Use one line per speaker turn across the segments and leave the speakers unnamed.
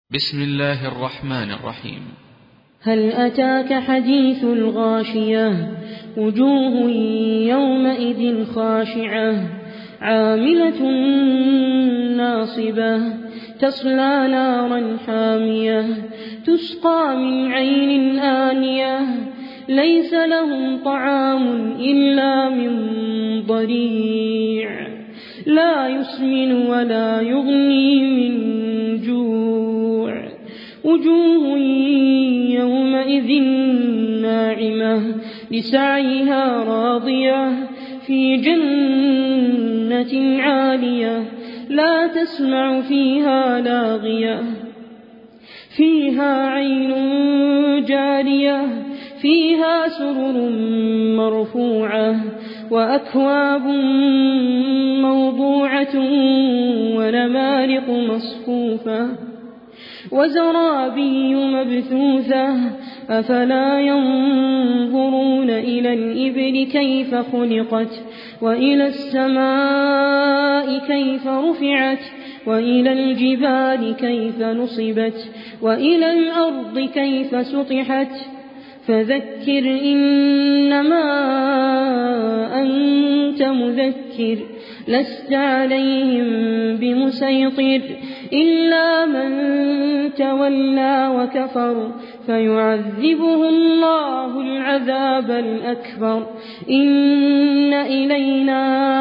بسم الله الرحمن الرحيم.
هل أتاك حديث الغاشية وجوه يومئذ خاشعة عاملة ناصبة تصلى نارا حامية تسقى من عين آنية ليس لهم طعام إلا من ضريع لا يسمن ولا يغني من جوع وجوه يومئذ ناعمة لسعيها راضية في جنة عالية لا تسمع فيها لاغية فيها عين جارية فيها سرر مرفوعة وأكواب موضوعة ونمارق مصفوفة وزرابي مبثوثة أفلا ينظرون إلى الإبل كيف خلقت وإلى السماء كيف رفعت وإلى الجبال كيف نصبت وإلى الأرض كيف سطحت فذكر إنما أنت مذكر لست عليهم بمسيطر إلا من تولى وكفر فيعذبه الله العذاب الأكبر إن إلينا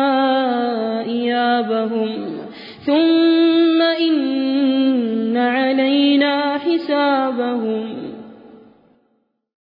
إيابهم ثم إن علينا حسابهم.